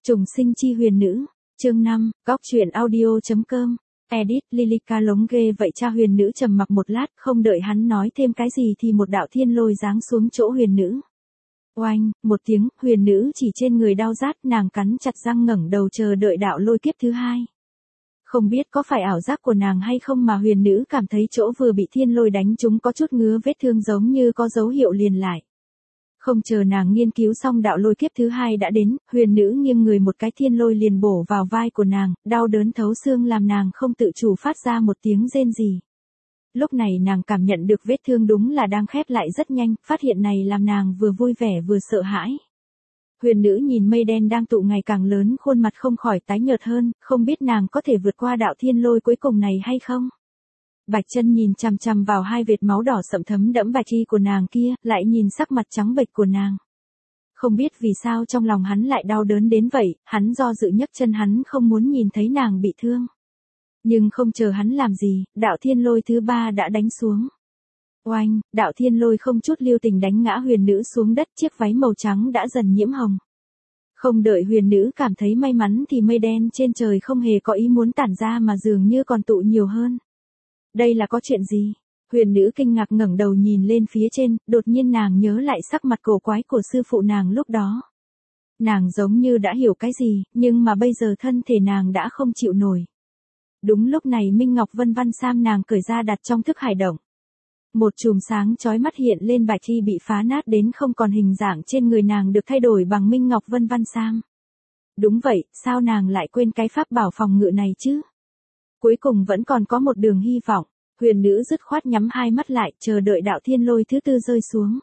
Trùng sinh chi huyền nữ, chương 5, góc truyện audio.com, edit Lilica lống ghê vậy cha. Huyền nữ trầm mặc một lát, không đợi hắn nói thêm cái gì thì một đạo thiên lôi giáng xuống chỗ huyền nữ. Oanh, một tiếng, huyền nữ chỉ trên người đau rát, nàng cắn chặt răng ngẩng đầu chờ đợi đạo lôi kiếp thứ hai. Không biết có phải ảo giác của nàng hay không mà huyền nữ cảm thấy chỗ vừa bị thiên lôi đánh trúng có chút ngứa, vết thương giống như có dấu hiệu liền lại. Không chờ nàng nghiên cứu xong, đạo lôi kiếp thứ hai đã đến, huyền nữ nghiêng người một cái, thiên lôi liền bổ vào vai của nàng, đau đớn thấu xương làm nàng không tự chủ phát ra một tiếng rên rỉ. Lúc này nàng cảm nhận được vết thương đúng là đang khép lại rất nhanh, phát hiện này làm nàng vừa vui vẻ vừa sợ hãi. Huyền nữ nhìn mây đen đang tụ ngày càng lớn, khuôn mặt không khỏi tái nhợt hơn, không biết nàng có thể vượt qua đạo thiên lôi cuối cùng này hay không. Bạch Chân nhìn chằm chằm vào hai vệt máu đỏ sậm thấm đẫm bạch y của nàng kia, lại nhìn sắc mặt trắng bệch của nàng. Không biết vì sao trong lòng hắn lại đau đớn đến vậy, hắn do dự nhấc chân, hắn không muốn nhìn thấy nàng bị thương. Nhưng không chờ hắn làm gì, đạo thiên lôi thứ ba đã đánh xuống. Oanh, đạo thiên lôi không chút lưu tình đánh ngã huyền nữ xuống đất, chiếc váy màu trắng đã dần nhiễm hồng. Không đợi huyền nữ cảm thấy may mắn thì mây đen trên trời không hề có ý muốn tản ra mà dường như còn tụ nhiều hơn. Đây là có chuyện gì? Huyền nữ kinh ngạc ngẩng đầu nhìn lên phía trên, đột nhiên nàng nhớ lại sắc mặt cổ quái của sư phụ nàng lúc đó. Nàng giống như đã hiểu cái gì, nhưng mà bây giờ thân thể nàng đã không chịu nổi. Đúng lúc này Minh Ngọc Vân Văn Sam nàng cởi ra đặt trong thức hải động. Một chùm sáng chói mắt hiện lên, bạch y bị phá nát đến không còn hình dạng trên người nàng được thay đổi bằng Minh Ngọc Vân Văn Sam. Đúng vậy, sao nàng lại quên cái pháp bảo phòng ngự này chứ? Cuối cùng vẫn còn có một đường hy vọng. Huyền nữ dứt khoát nhắm hai mắt lại, chờ đợi đạo thiên lôi thứ tư rơi xuống.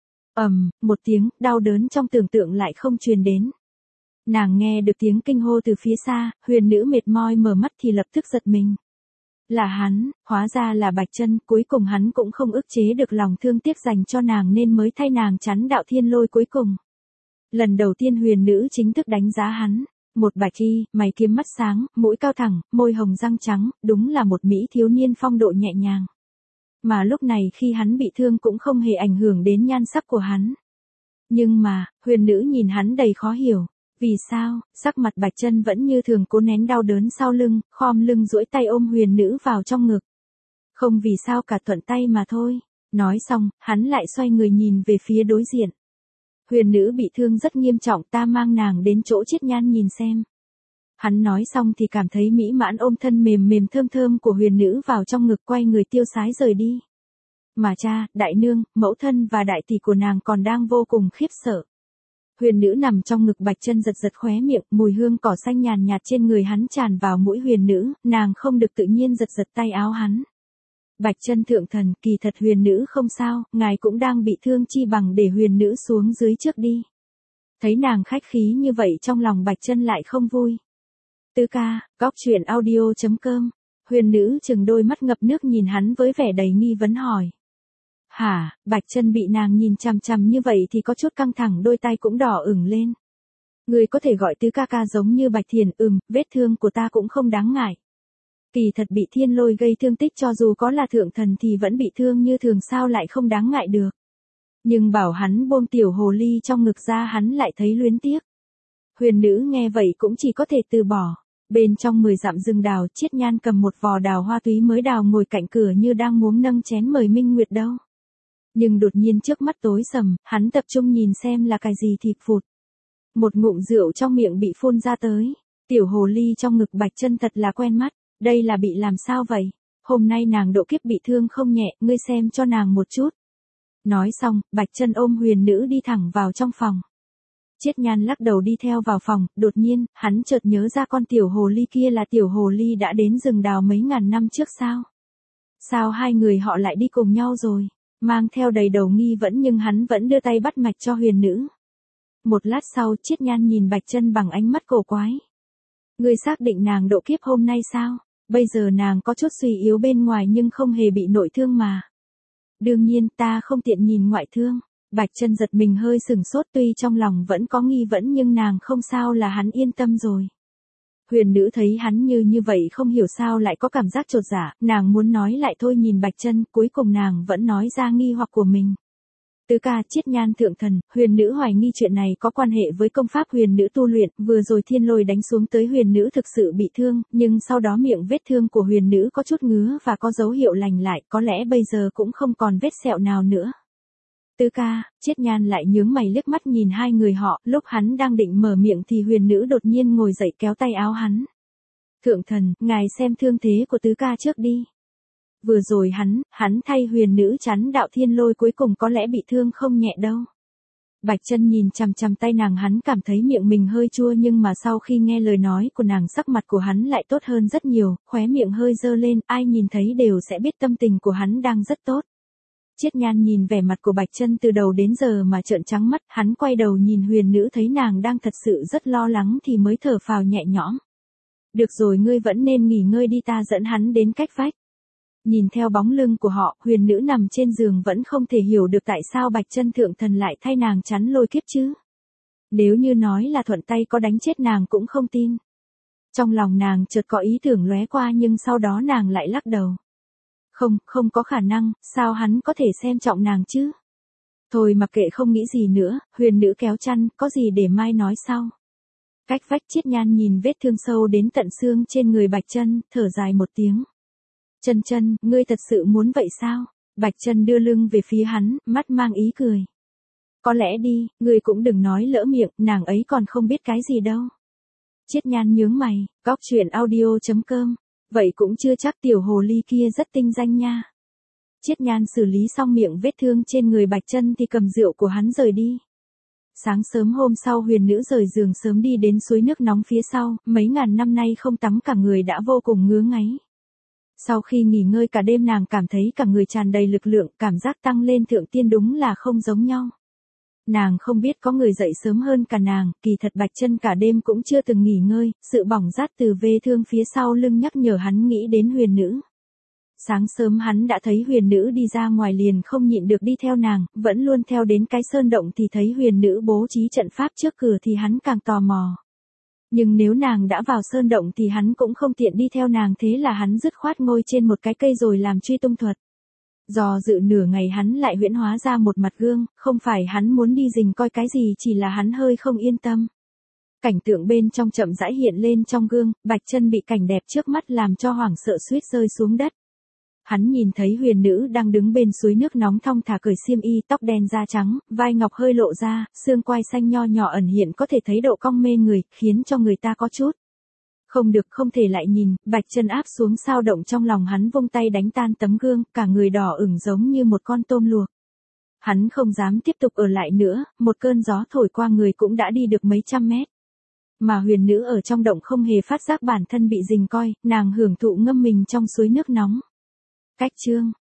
Một tiếng, đau đớn trong tưởng tượng lại không truyền đến. Nàng nghe được tiếng kinh hô từ phía xa, huyền nữ mệt mỏi mở mắt thì lập tức giật mình. Là hắn, hóa ra là Bạch Chân, cuối cùng hắn cũng không ức chế được lòng thương tiếc dành cho nàng nên mới thay nàng chắn đạo thiên lôi cuối cùng. Lần đầu tiên huyền nữ chính thức đánh giá hắn. Một bạch y, mày kiếm mắt sáng, mũi cao thẳng, môi hồng răng trắng, đúng là một mỹ thiếu niên phong độ nhẹ nhàng. Mà lúc này khi hắn bị thương cũng không hề ảnh hưởng đến nhan sắc của hắn. Nhưng mà, huyền nữ nhìn hắn đầy khó hiểu. Vì sao? Sắc mặt Bạch Chân vẫn như thường, cố nén đau đớn sau lưng, khom lưng duỗi tay ôm huyền nữ vào trong ngực. Không vì sao cả, thuận tay mà thôi. Nói xong, hắn lại xoay người nhìn về phía đối diện. Huyền nữ bị thương rất nghiêm trọng, ta mang nàng đến chỗ Chiết Nhan nhìn xem. Hắn nói xong thì cảm thấy mỹ mãn ôm thân mềm mềm thơm thơm của huyền nữ vào trong ngực, quay người tiêu sái rời đi. Mà cha, đại nương, mẫu thân và đại tỷ của nàng còn đang vô cùng khiếp sợ. Huyền nữ nằm trong ngực Bạch Chân giật giật khóe miệng, mùi hương cỏ xanh nhàn nhạt trên người hắn tràn vào mũi huyền nữ, nàng không được tự nhiên giật giật tay áo hắn. Bạch Chân thượng thần, kỳ thật huyền nữ không sao, ngài cũng đang bị thương, chi bằng để huyền nữ xuống dưới trước đi. Thấy nàng khách khí như vậy trong lòng Bạch Chân lại không vui. Tư ca, góc truyện audio.com, huyền nữ chừng đôi mắt ngập nước nhìn hắn với vẻ đầy nghi vấn hỏi. Hả? Bạch Chân bị nàng nhìn chằm chằm như vậy thì có chút căng thẳng, đôi tay cũng đỏ ửng lên. Người có thể gọi Tứ ca ca giống như Bạch Thiền, vết thương của ta cũng không đáng ngại. Kỳ thật bị thiên lôi gây thương tích cho dù có là thượng thần thì vẫn bị thương như thường, sao lại không đáng ngại được. Nhưng bảo hắn buông tiểu hồ ly trong ngực ra hắn lại thấy luyến tiếc. Huyền nữ nghe vậy cũng chỉ có thể từ bỏ. Bên trong 10 dặm rừng đào, Chiết Nhan cầm một vò đào hoa túy mới đào ngồi cạnh cửa như đang muốn nâng chén mời Minh Nguyệt đâu. Nhưng đột nhiên trước mắt tối sầm, hắn tập trung nhìn xem là cái gì thì phụt. Một ngụm rượu trong miệng bị phun ra tới. Tiểu hồ ly trong ngực Bạch Chân thật là quen mắt. Đây là bị làm sao vậy? Hôm nay nàng độ kiếp bị thương không nhẹ, ngươi xem cho nàng một chút. Nói xong, Bạch Chân ôm huyền nữ đi thẳng vào trong phòng. Chiết Nhan lắc đầu đi theo vào phòng, đột nhiên, hắn chợt nhớ ra con tiểu hồ ly kia là tiểu hồ ly đã đến rừng đào mấy ngàn năm trước sao? Sao hai người họ lại đi cùng nhau rồi? Mang theo đầy đầu nghi vấn nhưng hắn vẫn đưa tay bắt mạch cho huyền nữ. Một lát sau, Chiết Nhan nhìn Bạch Chân bằng ánh mắt cổ quái. Ngươi xác định nàng độ kiếp hôm nay sao? Bây giờ nàng có chút suy yếu bên ngoài nhưng không hề bị nội thương mà. Đương nhiên ta không tiện nhìn ngoại thương. Bạch Chân giật mình hơi sửng sốt, tuy trong lòng vẫn có nghi vấn nhưng nàng không sao là hắn yên tâm rồi. Huyền nữ thấy hắn như vậy không hiểu sao lại có cảm giác chột dạ, nàng muốn nói lại thôi nhìn Bạch Chân, cuối cùng nàng vẫn nói ra nghi hoặc của mình. Tứ ca, Chiết Nhan thượng thần, huyền nữ hoài nghi chuyện này có quan hệ với công pháp huyền nữ tu luyện, vừa rồi thiên lôi đánh xuống tới huyền nữ thực sự bị thương, nhưng sau đó miệng vết thương của huyền nữ có chút ngứa và có dấu hiệu lành lại, có lẽ bây giờ cũng không còn vết sẹo nào nữa. Tứ ca, Chiết Nhan lại nhướng mày liếc mắt nhìn hai người họ, lúc hắn đang định mở miệng thì huyền nữ đột nhiên ngồi dậy kéo tay áo hắn. Thượng thần, ngài xem thương thế của tứ ca trước đi. Vừa rồi hắn thay huyền nữ chắn đạo thiên lôi cuối cùng có lẽ bị thương không nhẹ đâu. Bạch Chân nhìn chằm chằm tay nàng, hắn cảm thấy miệng mình hơi chua, nhưng mà sau khi nghe lời nói của nàng sắc mặt của hắn lại tốt hơn rất nhiều, khóe miệng hơi dơ lên, ai nhìn thấy đều sẽ biết tâm tình của hắn đang rất tốt. Chiết Nhan nhìn vẻ mặt của Bạch Chân từ đầu đến giờ mà trợn trắng mắt, hắn quay đầu nhìn huyền nữ thấy nàng đang thật sự rất lo lắng thì mới thở phào nhẹ nhõm. Được rồi, ngươi vẫn nên nghỉ ngơi đi, ta dẫn hắn đến cách vách. Nhìn theo bóng lưng của họ, huyền nữ nằm trên giường vẫn không thể hiểu được tại sao Bạch Chân thượng thần lại thay nàng chắn lôi kiếp chứ. Nếu như nói là thuận tay có đánh chết nàng cũng không tin. Trong lòng nàng chợt có ý tưởng lóe qua, nhưng sau đó nàng lại lắc đầu. Không có khả năng, sao hắn có thể xem trọng nàng chứ? Thôi mặc kệ, không nghĩ gì nữa, huyền nữ kéo chăn, có gì để mai nói sau. Cách vách, Chiết Nhan nhìn vết thương sâu đến tận xương trên người Bạch Chân, thở dài một tiếng. Chân, ngươi thật sự muốn vậy sao? Bạch Chân đưa lưng về phía hắn, mắt mang ý cười. Có lẽ đi, ngươi cũng đừng nói lỡ miệng, nàng ấy còn không biết cái gì đâu. Chiết Nhan nhướng mày, goctruyện.audio.com. Vậy cũng chưa chắc, tiểu hồ ly kia rất tinh danh nha. Chiết Nhan xử lý xong miệng vết thương trên người Bạch Chân thì cầm rượu của hắn rời đi. Sáng sớm hôm sau, huyền nữ rời giường sớm đi đến suối nước nóng phía sau, mấy ngàn năm nay không tắm cả người đã vô cùng ngứa ngáy. Sau khi nghỉ ngơi cả đêm, nàng cảm thấy cả người tràn đầy lực lượng, cảm giác tăng lên thượng tiên đúng là không giống nhau. Nàng không biết có người dậy sớm hơn cả nàng, kỳ thật Bạch Chân cả đêm cũng chưa từng nghỉ ngơi, sự bỏng rát từ vết thương phía sau lưng nhắc nhở hắn nghĩ đến huyền nữ. Sáng sớm hắn đã thấy huyền nữ đi ra ngoài liền không nhịn được đi theo nàng, vẫn luôn theo đến cái sơn động thì thấy huyền nữ bố trí trận pháp trước cửa thì hắn càng tò mò. Nhưng nếu nàng đã vào sơn động thì hắn cũng không tiện đi theo nàng, thế là hắn dứt khoát ngồi trên một cái cây rồi làm truy tung thuật. Do dự nửa ngày hắn lại huyễn hóa ra một mặt gương, không phải hắn muốn đi rình coi cái gì, chỉ là hắn hơi không yên tâm. Cảnh tượng bên trong chậm rãi hiện lên trong gương, Bạch Chân bị cảnh đẹp trước mắt làm cho hoảng sợ suýt rơi xuống đất. Hắn nhìn thấy huyền nữ đang đứng bên suối nước nóng thong thả cởi xiêm y, tóc đen da trắng, vai ngọc hơi lộ ra, xương quai xanh nho nhỏ ẩn hiện có thể thấy độ cong mê người, khiến cho người ta có chút. Không được, không thể lại nhìn, Bạch Chân áp xuống sao động trong lòng hắn, vung tay đánh tan tấm gương, cả người đỏ ửng giống như một con tôm luộc. Hắn không dám tiếp tục ở lại nữa, một cơn gió thổi qua người cũng đã đi được mấy trăm mét. Mà huyền nữ ở trong động không hề phát giác bản thân bị rình coi, nàng hưởng thụ ngâm mình trong suối nước nóng. Cách chương